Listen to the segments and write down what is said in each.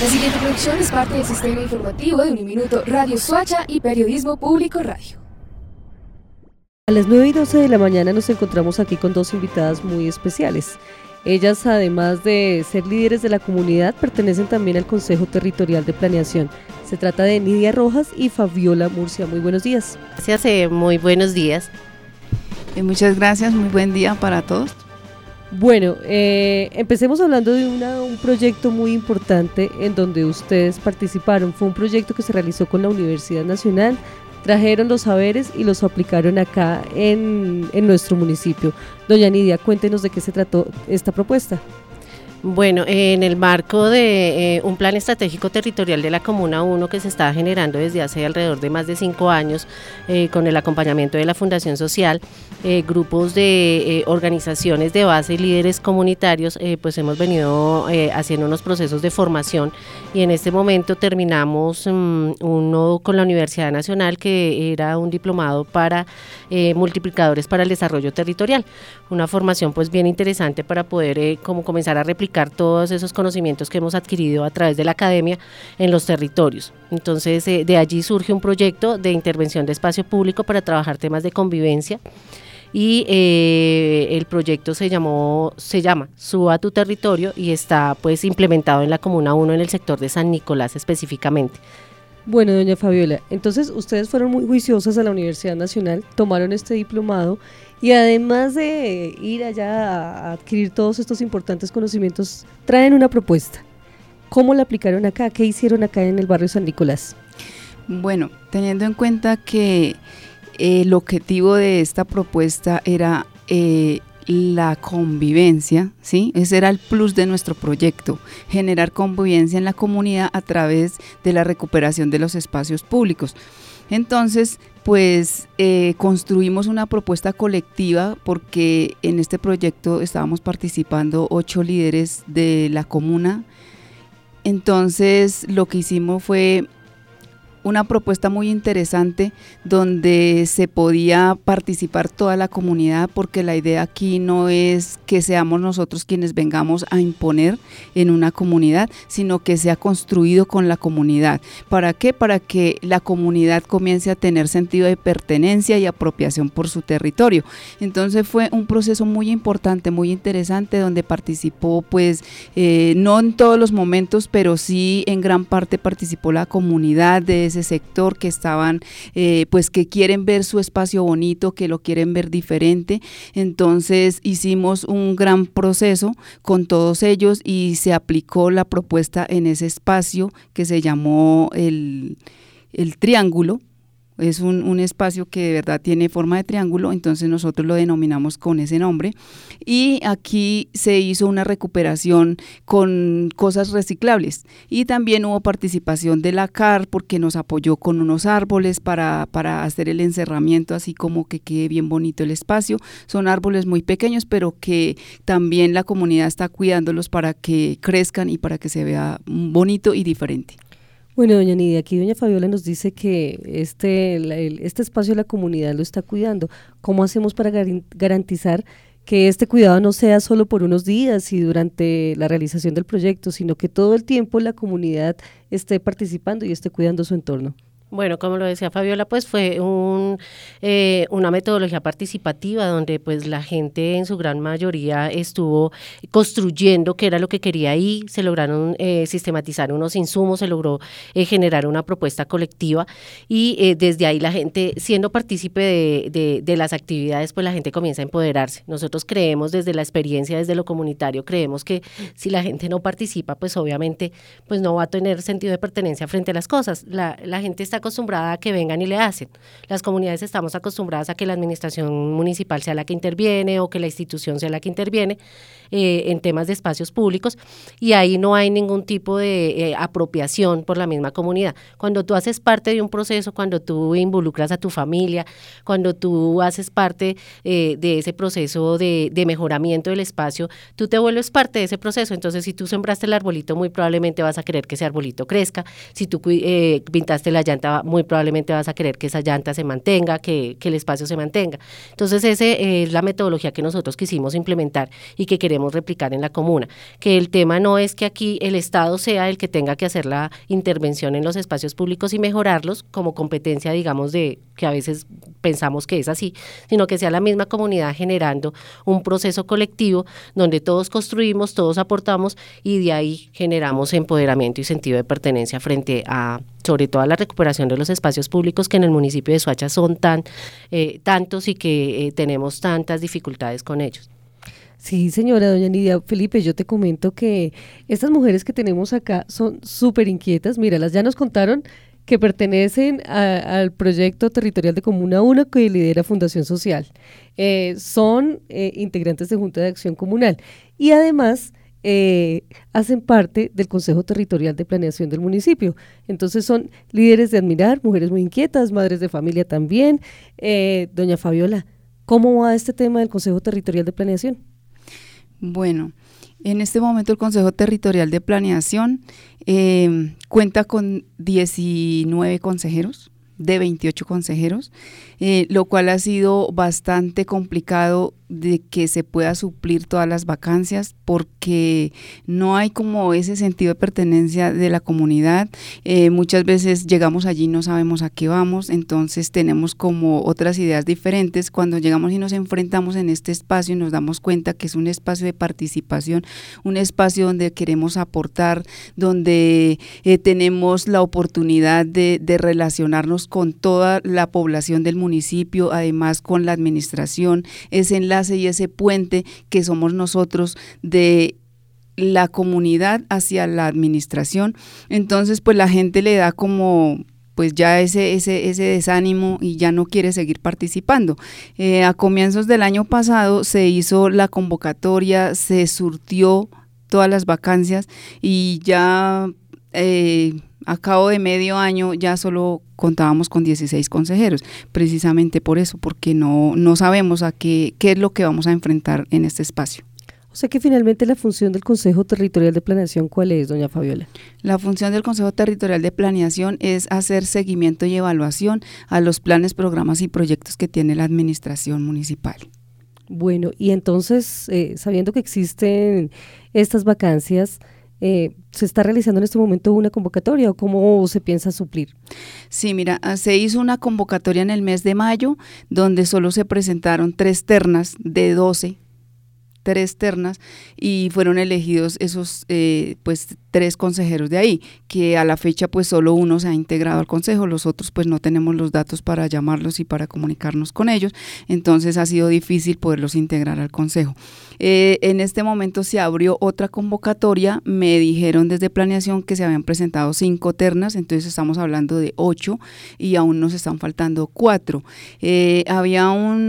La siguiente producción es parte del sistema informativo de Uniminuto Radio Soacha y Periodismo Público Radio. A las 9:12 de la mañana nos encontramos aquí con dos invitadas muy especiales. Ellas, además de ser líderes de la comunidad, pertenecen también al Consejo Territorial de Planeación. Se trata de Nidia Rojas y Fabiola Murcia. Muy buenos días. Gracias, muy buenos días. Muchas gracias, muy buen día para todos. Bueno, empecemos hablando de un proyecto muy importante en donde ustedes participaron. Fue un proyecto que se realizó con la Universidad Nacional, trajeron los saberes y los aplicaron acá en nuestro municipio. Doña Nidia, cuéntenos de qué se trató esta propuesta. Bueno, en el marco de un plan estratégico territorial de la Comuna 1 que se está generando desde hace alrededor de más de 5 años, con el acompañamiento de la Fundación Social, grupos de organizaciones de base y líderes comunitarios, pues hemos venido haciendo unos procesos de formación y en este momento terminamos uno con la Universidad Nacional que era un diplomado para multiplicadores para el desarrollo territorial, una formación pues bien interesante para poder como comenzar a replicar todos esos conocimientos que hemos adquirido a través de la academia en los territorios. Entonces de allí surge un proyecto de intervención de espacio público para trabajar temas de convivencia y el proyecto se llama Suba tu Territorio y está pues implementado en la Comuna 1 en el sector de San Nicolás específicamente. Bueno, doña Fabiola, entonces ustedes fueron muy juiciosas a la Universidad Nacional, tomaron este diplomado y además de ir allá a adquirir todos estos importantes conocimientos, traen una propuesta. ¿Cómo la aplicaron acá? ¿Qué hicieron acá en el barrio San Nicolás? Bueno, teniendo en cuenta que el objetivo de esta propuesta era la convivencia, ¿sí? Ese era el plus de nuestro proyecto, generar convivencia en la comunidad a través de la recuperación de los espacios públicos. Entonces, pues construimos una propuesta colectiva porque en este proyecto estábamos participando 8 líderes de la comuna. Entonces, lo que hicimos fue una propuesta muy interesante donde se podía participar toda la comunidad, porque la idea aquí no es que seamos nosotros quienes vengamos a imponer en una comunidad, sino que sea construido con la comunidad. ¿Para qué? Para que la comunidad comience a tener sentido de pertenencia y apropiación por su territorio. Entonces fue un proceso muy importante, muy interesante, donde participó pues no en todos los momentos, pero sí en gran parte participó la comunidad de ese sector que estaban pues que quieren ver su espacio bonito, que lo quieren ver diferente. Entonces hicimos un gran proceso con todos ellos y se aplicó la propuesta en ese espacio que se llamó el Triángulo. Es un espacio que de verdad tiene forma de triángulo, entonces nosotros lo denominamos con ese nombre y aquí se hizo una recuperación con cosas reciclables y también hubo participación de la CAR porque nos apoyó con unos árboles para hacer el encerramiento, así como que quede bien bonito el espacio. Son árboles muy pequeños, pero que también la comunidad está cuidándolos para que crezcan y para que se vea bonito y diferente. Bueno, doña Nidia, aquí doña Fabiola nos dice que este espacio de la comunidad lo está cuidando. ¿Cómo hacemos para garantizar que este cuidado no sea solo por unos días y durante la realización del proyecto, sino que todo el tiempo la comunidad esté participando y esté cuidando su entorno? Bueno, como lo decía Fabiola, pues fue una metodología participativa donde pues la gente en su gran mayoría estuvo construyendo qué era lo que quería y se lograron sistematizar unos insumos, se logró generar una propuesta colectiva y desde ahí la gente, siendo partícipe de las actividades, pues la gente comienza a empoderarse. Nosotros creemos desde la experiencia, desde lo comunitario, creemos que si la gente no participa, pues obviamente pues no va a tener sentido de pertenencia frente a las cosas. La gente está acostumbrada a que vengan y le hacen. Las comunidades estamos acostumbradas a que la administración municipal sea la que interviene o que la institución sea la que interviene en temas de espacios públicos y ahí no hay ningún tipo de apropiación por la misma comunidad. Cuando tú haces parte de un proceso, cuando tú involucras a tu familia, cuando tú haces parte de ese proceso de mejoramiento del espacio, tú te vuelves parte de ese proceso. Entonces, si tú sembraste el arbolito, muy probablemente vas a querer que ese arbolito crezca. Si tú pintaste la llanta, llanta, muy probablemente vas a querer que esa llanta se mantenga, que el espacio se mantenga. Entonces, esa es la metodología que nosotros quisimos implementar y que queremos replicar en la comuna, que el tema no es que aquí el Estado sea el que tenga que hacer la intervención en los espacios públicos y mejorarlos como competencia, digamos, de que a veces pensamos que es así, sino que sea la misma comunidad generando un proceso colectivo donde todos construimos, todos aportamos y de ahí generamos empoderamiento y sentido de pertenencia frente a, sobre todo a la recuperación de los espacios públicos que en el municipio de Soacha son tantos y que tenemos tantas dificultades con ellos. Sí, señora doña Nidia. Felipe, yo te comento que estas mujeres que tenemos acá son súper inquietas. Míralas, ya nos contaron que pertenecen al proyecto territorial de Comuna 1 que lidera Fundación Social. Son integrantes de Junta de Acción Comunal y además hacen parte del Consejo Territorial de Planeación del municipio. Entonces son líderes de admirar, mujeres muy inquietas, madres de familia también. Doña Fabiola, ¿cómo va este tema del Consejo Territorial de Planeación? Bueno, en este momento el Consejo Territorial de Planeación cuenta con 19 consejeros, de 28 consejeros, lo cual ha sido bastante complicado de que se pueda suplir todas las vacancias porque no hay como ese sentido de pertenencia de la comunidad. Muchas veces llegamos allí y no sabemos a qué vamos, entonces tenemos como otras ideas diferentes. Cuando llegamos y nos enfrentamos en este espacio y nos damos cuenta que es un espacio de participación, un espacio donde queremos aportar, donde tenemos la oportunidad de relacionarnos con toda la población del municipio, además con la administración, ese enlace y ese puente que somos nosotros de la comunidad hacia la administración. Entonces pues la gente le da como pues ya ese desánimo y ya no quiere seguir participando. A comienzos del año pasado se hizo la convocatoria, se surtió todas las vacancias y ya a cabo de medio año ya solo contábamos con 16 consejeros, precisamente por eso, porque no sabemos a qué es lo que vamos a enfrentar en este espacio. O sea que finalmente la función del Consejo Territorial de Planeación, ¿cuál es, doña Fabiola? La función del Consejo Territorial de Planeación es hacer seguimiento y evaluación a los planes, programas y proyectos que tiene la administración municipal. Bueno, y entonces, sabiendo que existen estas vacancias, ¿se está realizando en este momento una convocatoria o cómo se piensa suplir? Sí, mira, se hizo una convocatoria en el mes de mayo donde solo se presentaron 3 ternas de 12, 3 ternas y fueron elegidos esos pues 3 consejeros de ahí, que a la fecha pues solo uno se ha integrado al consejo, los otros pues no tenemos los datos para llamarlos y para comunicarnos con ellos, entonces ha sido difícil poderlos integrar al consejo. En este momento se abrió otra convocatoria, me dijeron desde planeación que se habían presentado 5 ternas, entonces estamos hablando de 8 y aún nos están faltando 4. Había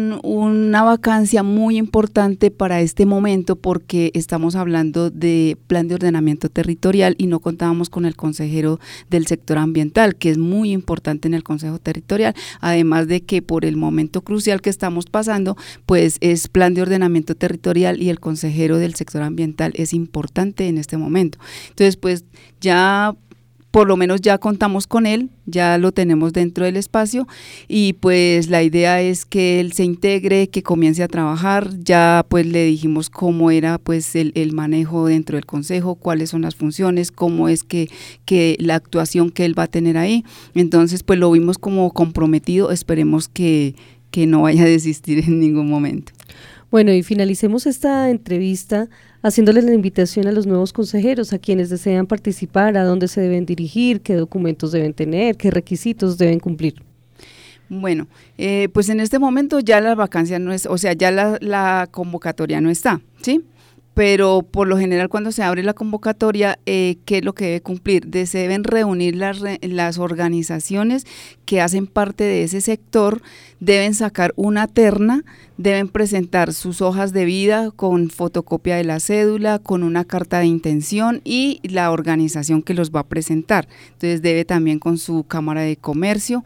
una vacancia muy importante para este momento porque estamos hablando de plan de ordenamiento territorial y no contábamos con el consejero del sector ambiental, que es muy importante en el Consejo Territorial, además de que por el momento crucial que estamos pasando, pues es plan de ordenamiento territorial y el consejero del sector ambiental es importante en este momento. Entonces, pues ya por lo menos ya contamos con él, ya lo tenemos dentro del espacio y pues la idea es que él se integre, que comience a trabajar. Ya pues le dijimos cómo era pues el manejo dentro del consejo, cuáles son las funciones, cómo es que la actuación que él va a tener ahí. Entonces pues lo vimos como comprometido, esperemos que no vaya a desistir en ningún momento. Bueno, y finalicemos esta entrevista haciéndoles la invitación a los nuevos consejeros, a quienes desean participar, a dónde se deben dirigir, qué documentos deben tener, qué requisitos deben cumplir. Bueno, pues en este momento ya la vacancia no es, o sea, ya la convocatoria no está, ¿sí? Pero por lo general cuando se abre la convocatoria, ¿qué es lo que debe cumplir? Se deben reunir las organizaciones que hacen parte de ese sector, deben sacar una terna, deben presentar sus hojas de vida con fotocopia de la cédula, con una carta de intención y la organización que los va a presentar. Entonces debe también con su Cámara de Comercio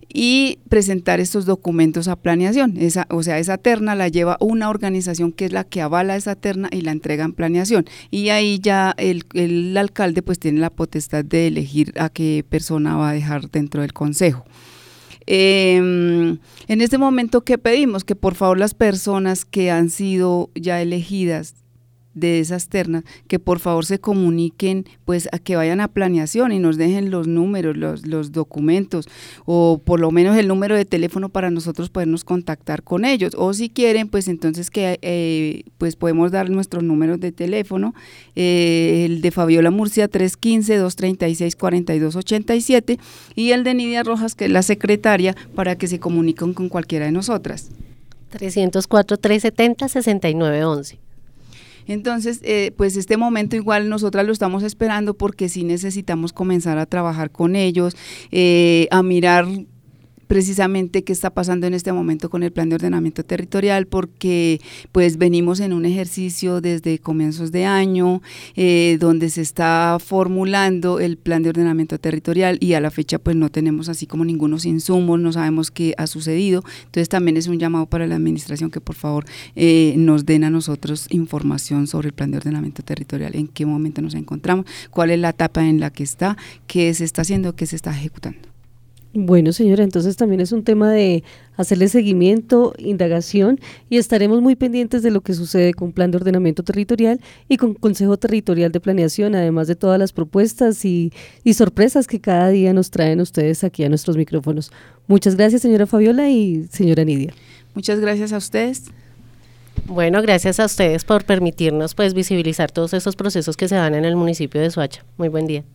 y presentar estos documentos a planeación. Esa terna la lleva una organización que es la que avala esa terna y la entrega en planeación. Y ahí ya el alcalde pues tiene la potestad de elegir a qué persona va a dejar dentro del consejo. En este momento, ¿qué pedimos? Que por favor las personas que han sido ya elegidas de esas ternas, que por favor se comuniquen, pues a que vayan a planeación y nos dejen los números, los documentos, o por lo menos el número de teléfono para nosotros podernos contactar con ellos, o si quieren, pues entonces que pues podemos dar nuestros números de teléfono, el de Fabiola Murcia 315-236-4287 y el de Nidia Rojas, que es la secretaria, para que se comuniquen con cualquiera de nosotras. 304-370-6911. Entonces, pues este momento igual nosotras lo estamos esperando porque sí necesitamos comenzar a trabajar con ellos, a mirar precisamente qué está pasando en este momento con el plan de ordenamiento territorial, porque pues venimos en un ejercicio desde comienzos de año, donde se está formulando el plan de ordenamiento territorial y a la fecha pues no tenemos así como ningunos insumos, no sabemos qué ha sucedido. Entonces también es un llamado para la administración que por favor nos den a nosotros información sobre el plan de ordenamiento territorial, en qué momento nos encontramos, cuál es la etapa en la que está, qué se está haciendo, qué se está ejecutando. Bueno, señora, entonces también es un tema de hacerle seguimiento, indagación, y estaremos muy pendientes de lo que sucede con Plan de Ordenamiento Territorial y con Consejo Territorial de Planeación, además de todas las propuestas y sorpresas que cada día nos traen ustedes aquí a nuestros micrófonos. Muchas gracias, señora Fabiola y señora Nidia. Muchas gracias a ustedes. Bueno, gracias a ustedes por permitirnos pues visibilizar todos esos procesos que se dan en el municipio de Soacha. Muy buen día.